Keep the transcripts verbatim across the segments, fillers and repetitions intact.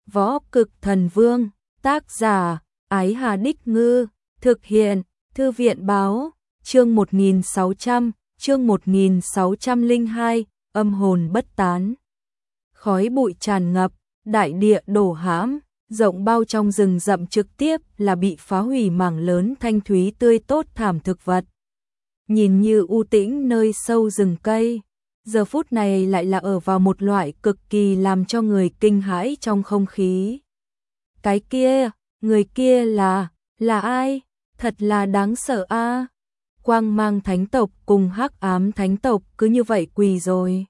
Võ Cực Thần Vương, tác giả, Ái Hà Đích Ngư, thực hiện, Thư viện Báo, chương một nghìn sáu trăm, chương một nghìn sáu trăm lẻ hai, âm hồn bất tán. Khói bụi tràn ngập, đại địa đổ hãm, rộng bao trong rừng rậm trực tiếp là bị phá hủy mảng lớn thanh thúy tươi tốt thảm thực vật. Nhìn như u tĩnh nơi sâu rừng cây, giờ phút này lại là ở vào một loại cực kỳ làm cho người kinh hãi trong không khí. Cái kia, người kia là, là ai? Thật là đáng sợ a. Quang Mang Thánh tộc cùng Hắc Ám Thánh tộc cứ như vậy quỳ rồi.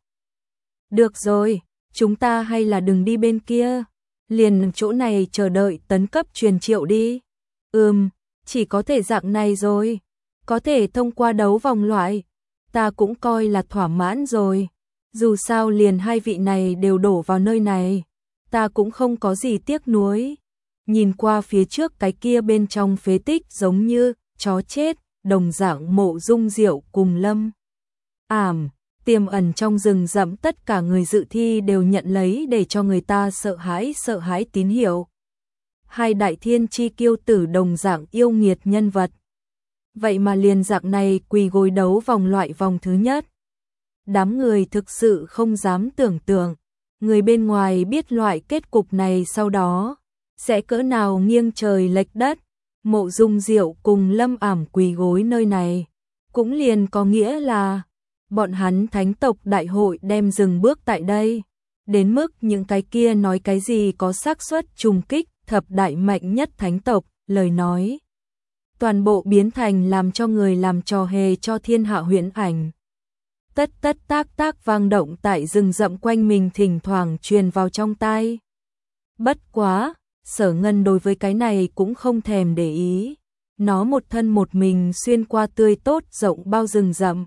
Được rồi, chúng ta hay là đừng đi bên kia, liền chỗ này chờ đợi tấn cấp truyền triệu đi. Ừm, chỉ có thể dạng này rồi, có thể thông qua đấu vòng loại, ta cũng coi là thỏa mãn rồi. Dù sao liền hai vị này đều đổ vào nơi này, ta cũng không có gì tiếc nuối. Nhìn qua phía trước cái kia bên trong phế tích giống như chó chết, đồng dạng Mộ Dung Diệu cùng Lâm Ảm, tiềm ẩn trong rừng rậm, tất cả người dự thi đều nhận lấy để cho người ta sợ hãi sợ hãi tín hiệu. Hai đại thiên chi kiêu tử đồng dạng yêu nghiệt nhân vật. Vậy mà liền dạng này quỳ gối đấu vòng loại vòng thứ nhất. Đám người thực sự không dám tưởng tượng, người bên ngoài biết loại kết cục này sau đó sẽ cỡ nào nghiêng trời lệch đất. Mộ Dung Diệu cùng Lâm Ảm quỳ gối nơi này, cũng liền có nghĩa là bọn hắn thánh tộc đại hội đem dừng bước tại đây. Đến mức những cái kia nói cái gì có xác suất trùng kích thập đại mạnh nhất thánh tộc, lời nói toàn bộ biến thành làm cho người làm trò hề cho thiên hạ huyễn ảnh. Tất tất tác tác vang động tại rừng rậm quanh mình thỉnh thoảng truyền vào trong tai. Bất quá, Sở Ngân đối với cái này cũng không thèm để ý. Nó một thân một mình xuyên qua tươi tốt rộng bao rừng rậm.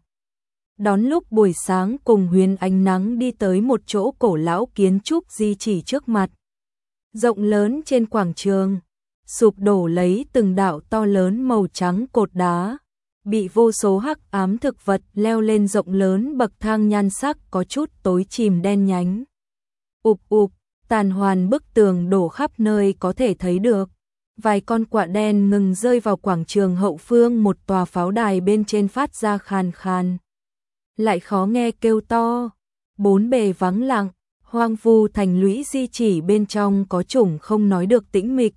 Đón lúc buổi sáng cùng Huyền ánh nắng đi tới một chỗ cổ lão kiến trúc di chỉ trước mặt. Rộng lớn trên quảng trường, sụp đổ lấy từng đạo to lớn màu trắng cột đá, bị vô số hắc ám thực vật leo lên rộng lớn bậc thang nhan sắc có chút tối chìm đen nhánh. Ụp ụp, tàn hoàn bức tường đổ khắp nơi có thể thấy được. Vài con quạ đen ngừng rơi vào quảng trường hậu phương một tòa pháo đài bên trên phát ra khàn khàn, lại khó nghe kêu to. Bốn bề vắng lặng, hoang vu thành lũy di chỉ bên trong có chủng không nói được tĩnh mịch.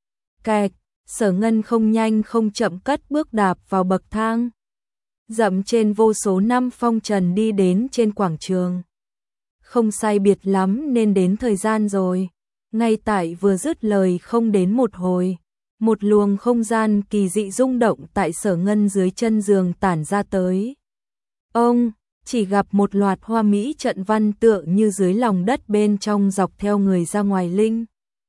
Kẹt, Sở Ngân không nhanh không chậm cất bước đạp vào bậc thang, dậm trên vô số năm phong trần đi đến trên quảng trường. Không sai biệt lắm nên đến thời gian rồi. Ngay tại vừa dứt lời không đến một hồi, một luồng không gian kỳ dị rung động tại Sở Ngân dưới chân giường tản ra tới. Ông chỉ gặp một loạt hoa mỹ trận văn tựa như dưới lòng đất bên trong dọc theo người ra ngoài linh.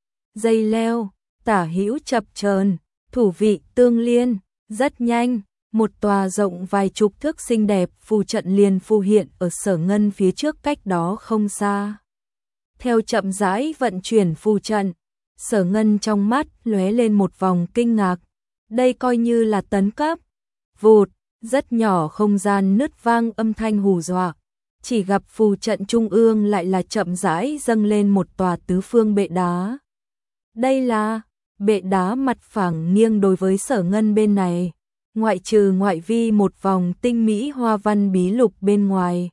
Dây leo, tả hữu chập chờn, thủ vị tương liên, rất nhanh, một tòa rộng vài chục thước xinh đẹp phù trận liền phù hiện ở Sở Ngân phía trước cách đó không xa. Theo chậm rãi vận chuyển phù trận, Sở Ngân trong mắt lóe lên một vòng kinh ngạc. Đây coi như là tấn cấp. Vụt, rất nhỏ không gian nứt vang âm thanh hù dọa. Chỉ gặp phù trận trung ương lại là chậm rãi dâng lên một tòa tứ phương bệ đá. Đây là bệ đá mặt phẳng nghiêng đối với Sở Ngân bên này, ngoại trừ ngoại vi một vòng tinh mỹ hoa văn bí lục bên ngoài.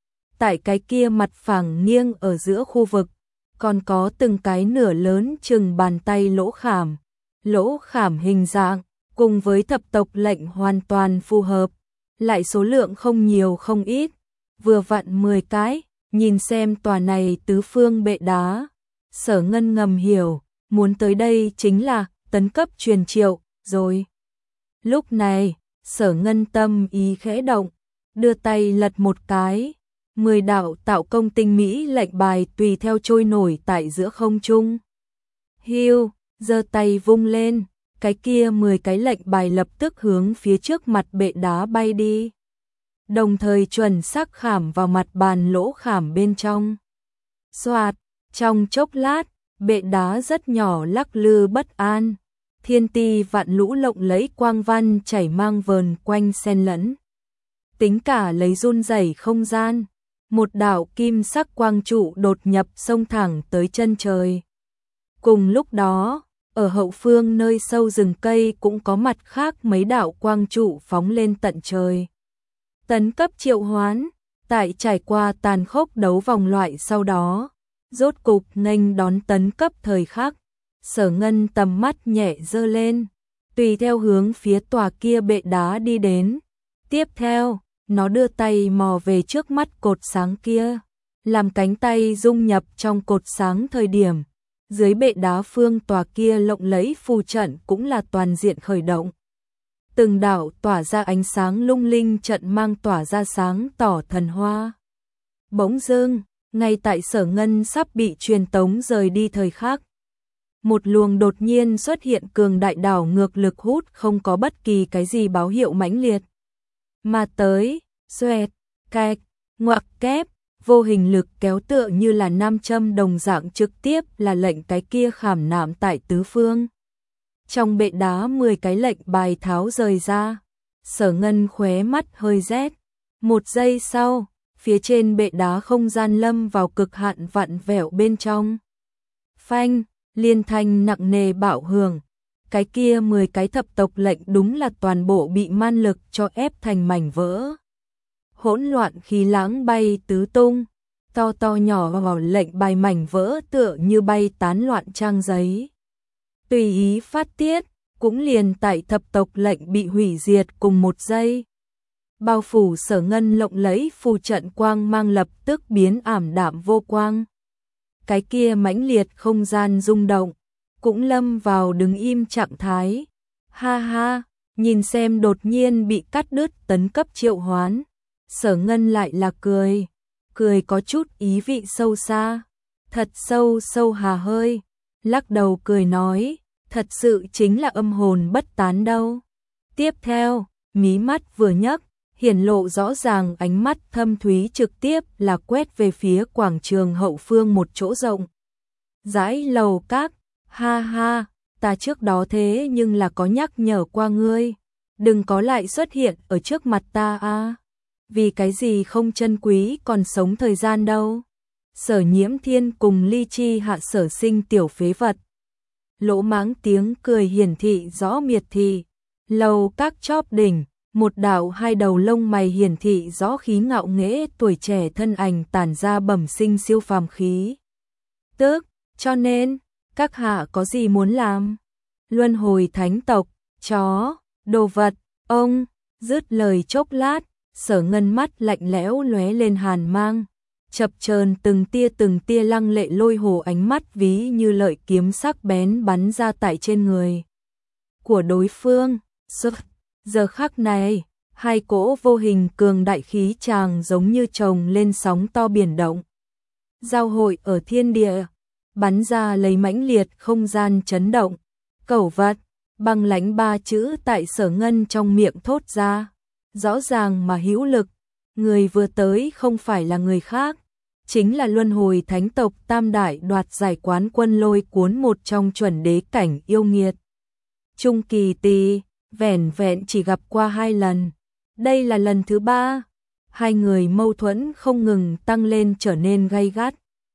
Tại cái kia mặt phẳng nghiêng ở giữa khu vực, còn có từng cái nửa lớn chừng bàn tay lỗ khảm. Lỗ khảm hình dạng, cùng với thập tộc lệnh hoàn toàn phù hợp, lại số lượng không nhiều không ít, vừa vặn mười cái. Nhìn xem tòa này tứ phương bệ đá, Sở Ngân ngầm hiểu, muốn tới đây chính là tấn cấp truyền triệu rồi. Lúc này, Sở Ngân tâm ý khẽ động, đưa tay lật một cái, mười đạo tạo công tinh mỹ lệnh bài tùy theo trôi nổi tại giữa không trung. Hiu, giơ tay vung lên, cái kia mười cái lệnh bài lập tức hướng phía trước mặt bệ đá bay đi, đồng thời chuẩn xác khảm vào mặt bàn lỗ khảm bên trong. Xoạt, trong chốc lát, bệ đá rất nhỏ lắc lư bất an, thiên ti vạn lũ lộng lẫy quang văn chảy mang vờn quanh xen lẫn. Tính cả lấy run rẩy không gian, một đạo kim sắc quang trụ đột nhập xông thẳng tới chân trời. Cùng lúc đó, ở hậu phương nơi sâu rừng cây cũng có mặt khác mấy đạo quang trụ phóng lên tận trời. Tấn cấp triệu hoán, tại trải qua tàn khốc đấu vòng loại sau đó, rốt cục nghênh đón tấn cấp thời khắc. Sở Ngân tầm mắt nhẹ giơ lên, tùy theo hướng phía tòa kia bệ đá đi đến. Tiếp theo, nó đưa tay mò về trước mắt cột sáng kia, làm cánh tay dung nhập trong cột sáng thời điểm. Dưới bệ đá phương tòa kia lộng lẫy phù trận cũng là toàn diện khởi động. Từng đạo tỏa ra ánh sáng lung linh trận mang tỏa ra sáng tỏ thần hoa. Bỗng dưng, ngay tại Sở Ngân sắp bị truyền tống rời đi thời khắc, một luồng đột nhiên xuất hiện cường đại đảo ngược lực hút không có bất kỳ cái gì báo hiệu mãnh liệt. Mà tới, xoẹt, cạch, ngoặc kép, vô hình lực kéo tựa như là nam châm đồng dạng trực tiếp là lệnh cái kia khảm nạm tại tứ phương. Trong bệ đá mười cái lệnh bài tháo rời ra, Sở Ngân khóe mắt hơi rét. Một giây sau, phía trên bệ đá không gian lâm vào cực hạn vặn vẹo bên trong. Phanh, liên thanh nặng nề bạo hưởng, cái kia mười cái thập tộc lệnh đúng là toàn bộ bị man lực cho ép thành mảnh vỡ. Hỗn loạn khí lãng bay tứ tung, to to nhỏ vào lệnh bài mảnh vỡ tựa như bay tán loạn trang giấy. Tùy ý phát tiết, cũng liền tại thập tộc lệnh bị hủy diệt cùng một giây. Bao phủ Sở Ngân lộng lẫy phù trận quang mang lập tức biến ảm đạm vô quang. Cái kia mãnh liệt không gian rung động, cũng lâm vào đứng im trạng thái. Ha ha, nhìn xem đột nhiên bị cắt đứt tấn cấp triệu hoán. Sở Ngân lại là cười, cười có chút ý vị sâu xa, thật sâu sâu hà hơi, lắc đầu cười nói, thật sự chính là âm hồn bất tán đâu. Tiếp theo, mí mắt vừa nhấc, hiển lộ rõ ràng ánh mắt thâm thúy trực tiếp là quét về phía quảng trường hậu phương một chỗ rộng. Dãy lầu các, ha ha, ta trước đó thế nhưng là có nhắc nhở qua ngươi, đừng có lại xuất hiện ở trước mặt ta a. Vì cái gì không trân quý còn sống thời gian đâu. Sở Nhiễm Thiên cùng Ly Chi hạ sở sinh tiểu phế vật. Lỗ máng tiếng cười hiển thị rõ miệt thị. Lầu các chóp đỉnh, một đạo hai đầu lông mày hiển thị rõ khí ngạo nghễ tuổi trẻ thân ảnh tản ra bẩm sinh siêu phàm khí. Tức, cho nên, các hạ có gì muốn làm? Luân hồi thánh tộc, chó, đồ vật, ông, dứt lời chốc lát. Sở Ngân mắt lạnh lẽo lóe lên hàn mang, chập chờn từng tia từng tia lăng lệ lôi hồ ánh mắt ví như lợi kiếm sắc bén bắn ra tại trên người của đối phương. Giờ khắc này, hai cỗ vô hình cường đại khí tràng giống như chồng lên sóng to biển động, giao hội ở thiên địa, bắn ra lấy mãnh liệt không gian chấn động. Cẩu vật, băng lãnh ba chữ tại Sở Ngân trong miệng thốt ra. Rõ ràng mà hữu lực, người vừa tới không phải là người khác, chính là luân hồi thánh tộc tam đại đoạt giải quán quân lôi cuốn một trong chuẩn đế cảnh yêu nghiệt. Trung Kỳ Tì, vẻn vẹn chỉ gặp qua hai lần, đây là lần thứ ba, hai người mâu thuẫn không ngừng tăng lên trở nên gay gắt.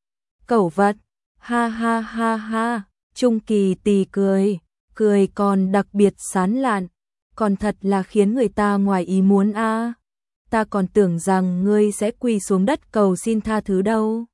Cẩu vật, ha ha ha ha, Trung Kỳ Tì cười, cười còn đặc biệt sán lạn. Còn thật là khiến người ta ngoài ý muốn a. À. Ta còn tưởng rằng ngươi sẽ quỳ xuống đất cầu xin tha thứ đâu.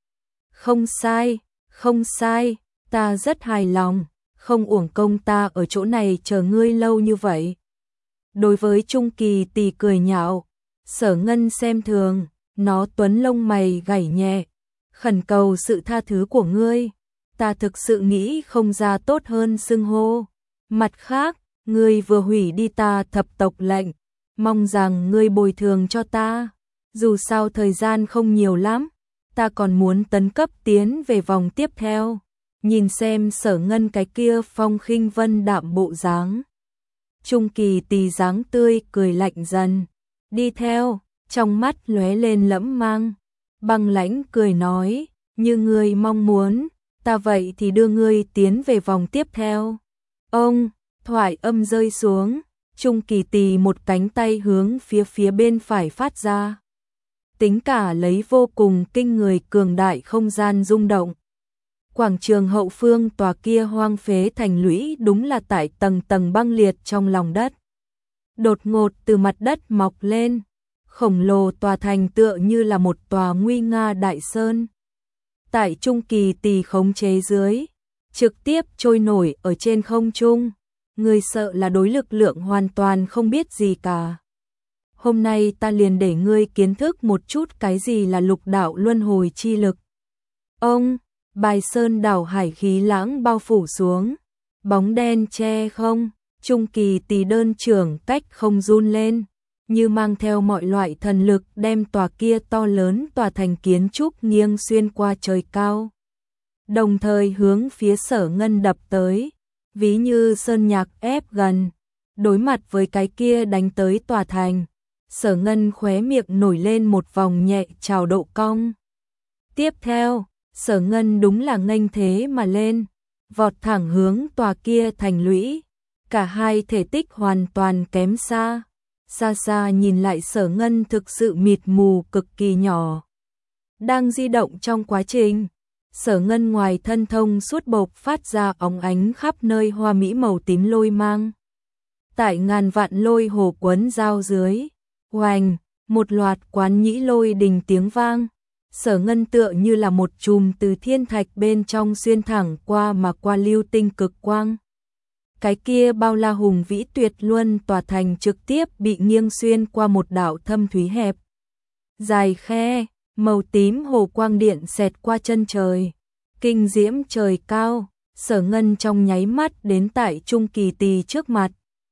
Không sai, không sai, ta rất hài lòng, không uổng công ta ở chỗ này chờ ngươi lâu như vậy. Đối với Trung Kỳ Tì cười nhạo, Sở Ngân xem thường, nó tuấn lông mày gảy nhẹ, khẩn cầu sự tha thứ của ngươi, ta thực sự nghĩ không ra tốt hơn xưng hô. Mặt khác, ngươi vừa hủy đi ta thập tộc lệnh, mong rằng ngươi bồi thường cho ta, dù sao thời gian không nhiều lắm, ta còn muốn tấn cấp tiến về vòng tiếp theo. Nhìn xem Sở Ngân cái kia phong khinh vân đạm bộ dáng, Trung Kỳ Tì dáng tươi cười lạnh dần, đi theo, trong mắt lóe lên lẫm mang, băng lãnh cười nói, như ngươi mong muốn, ta vậy thì đưa ngươi tiến về vòng tiếp theo. Ông, thoại âm rơi xuống, Trung Kỳ Tì một cánh tay hướng phía phía bên phải phát ra. Tính cả lấy vô cùng kinh người cường đại không gian rung động. Quảng trường hậu phương tòa kia hoang phế thành lũy đúng là tại tầng tầng băng liệt trong lòng đất. Đột ngột từ mặt đất mọc lên, khổng lồ tòa thành tựa như là một tòa nguy nga đại sơn. Tại Trung Kỳ Tỳ khống chế dưới, trực tiếp trôi nổi ở trên không trung, người sợ là đối lực lượng hoàn toàn không biết gì cả. Hôm nay ta liền để ngươi kiến thức một chút cái gì là lục đạo luân hồi chi lực. Ông, bài sơn đảo hải khí lãng bao phủ xuống, bóng đen che không, Trung Kỳ Tỳ đơn trưởng cách không run lên, như mang theo mọi loại thần lực đem tòa kia to lớn tòa thành kiến trúc nghiêng xuyên qua trời cao. Đồng thời hướng phía Sở Ngân đập tới, ví như sơn nhạc ép gần, đối mặt với cái kia đánh tới tòa thành. Sở Ngân khóe miệng nổi lên một vòng nhẹ trào độ cong. Tiếp theo, Sở Ngân đúng là nghênh thế mà lên, vọt thẳng hướng tòa kia thành lũy. Cả hai thể tích hoàn toàn kém xa. Xa xa nhìn lại Sở Ngân thực sự mịt mù cực kỳ nhỏ. Đang di động trong quá trình, Sở Ngân ngoài thân thông suốt bộc phát ra óng ánh khắp nơi hoa mỹ màu tím lôi mang. Tại ngàn vạn lôi hồ quấn giao dưới, oành, một loạt quán nhĩ lôi đình tiếng vang. Sở Ngân tựa như là một chùm từ thiên thạch bên trong xuyên thẳng qua mà qua lưu tinh cực quang. Cái kia bao la hùng vĩ tuyệt luân tòa thành trực tiếp bị nghiêng xuyên qua một đạo thâm thúy hẹp. Dài khe, màu tím hồ quang điện xẹt qua chân trời. Kinh diễm trời cao, Sở Ngân trong nháy mắt đến tại Trung Kỳ Tỳ trước mặt.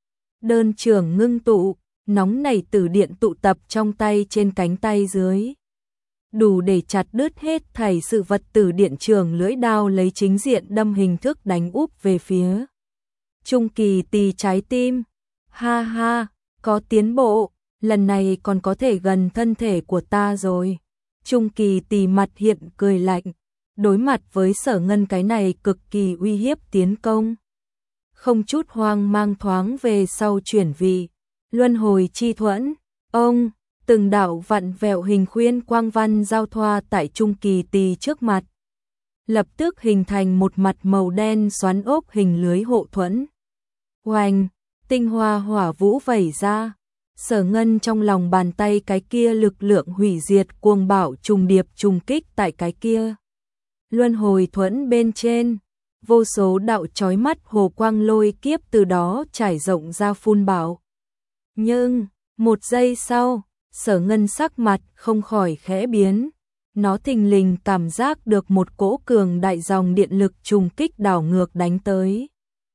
Đơn trưởng ngưng tụ, nóng nảy tử điện tụ tập trong tay trên cánh tay dưới. Đủ để chặt đứt hết thảy sự vật tử điện trường lưỡi đao lấy chính diện đâm hình thức đánh úp về phía Trung Kỳ Tỳ trái tim. Ha ha, có tiến bộ, lần này còn có thể gần thân thể của ta rồi. Trung Kỳ Tỳ mặt hiện cười lạnh, đối mặt với Sở Ngân cái này cực kỳ uy hiếp tiến công. Không chút hoang mang thoáng về sau chuyển vị, luân hồi chi thuẫn, ông, từng đạo vặn vẹo hình khuyên quang văn giao thoa tại Trung Kỳ Tỳ trước mặt. Lập tức hình thành một mặt màu đen xoắn ốc hình lưới hộ thuẫn. Oanh, tinh hoa hỏa vũ vẩy ra. Sở Ngân trong lòng bàn tay cái kia lực lượng hủy diệt cuồng bạo trùng điệp trùng kích tại cái kia luân hồi thuẫn bên trên, vô số đạo chói mắt hồ quang lôi kiếp từ đó trải rộng ra phun bạo. Nhưng, một giây sau, Sở Ngân sắc mặt không khỏi khẽ biến, nó thình lình cảm giác được một cỗ cường đại dòng điện lực trùng kích đảo ngược đánh tới.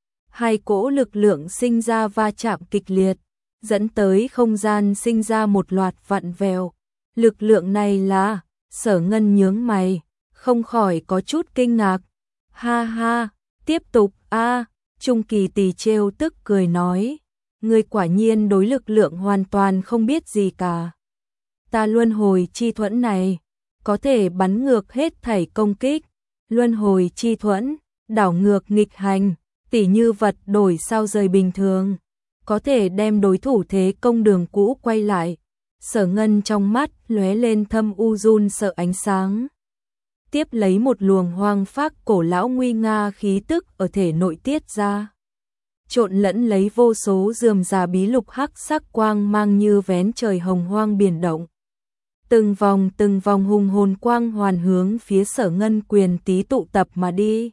Hai cỗ lực lượng sinh ra va chạm kịch liệt, dẫn tới không gian sinh ra một loạt vặn vẹo. Lực lượng này là, Sở Ngân nhướng mày, không khỏi có chút kinh ngạc. Ha ha, tiếp tục a, Trung Kỳ Tỳ trêu tức cười nói, ngươi quả nhiên đối lực lượng hoàn toàn không biết gì cả. Ta luân hồi chi thuẫn này, có thể bắn ngược hết thảy công kích. Luân hồi chi thuẫn, đảo ngược nghịch hành, tỉ như vật đổi sao rời bình thường, có thể đem đối thủ thế công đường cũ quay lại. Sở Ngân trong mắt lóe lên thâm u run sợ ánh sáng. Tiếp lấy một luồng hoang phác cổ lão nguy nga khí tức ở thể nội tiết ra. Trộn lẫn lấy vô số rườm rà bí lục hắc sắc quang mang như vén trời hồng hoang biển động. Từng vòng từng vòng hùng hồn quang hoàn hướng phía Sở Ngân quyền tí tụ tập mà đi.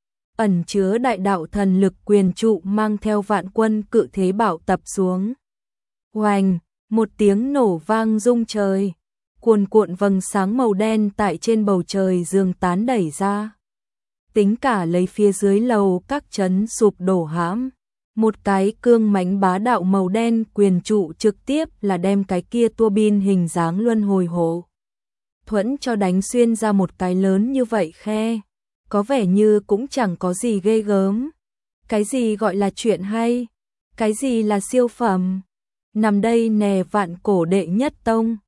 Ẩn chứa đại đạo thần lực quyền trụ mang theo vạn quân cự thế bảo tập xuống. Oanh, một tiếng nổ vang rung trời. Cuồn cuộn vầng sáng màu đen tại trên bầu trời dương tán đẩy ra. Tính cả lấy phía dưới lầu các chấn sụp đổ hãm. Một cái cương mãnh bá đạo màu đen quyền trụ trực tiếp là đem cái kia tua bin hình dáng luân hồi hộ thuẫn cho đánh xuyên ra một cái lớn như vậy khe. Có vẻ như cũng chẳng có gì ghê gớm. Cái gì gọi là chuyện hay? Cái gì là siêu phẩm? Nằm đây nè vạn cổ đệ nhất tông.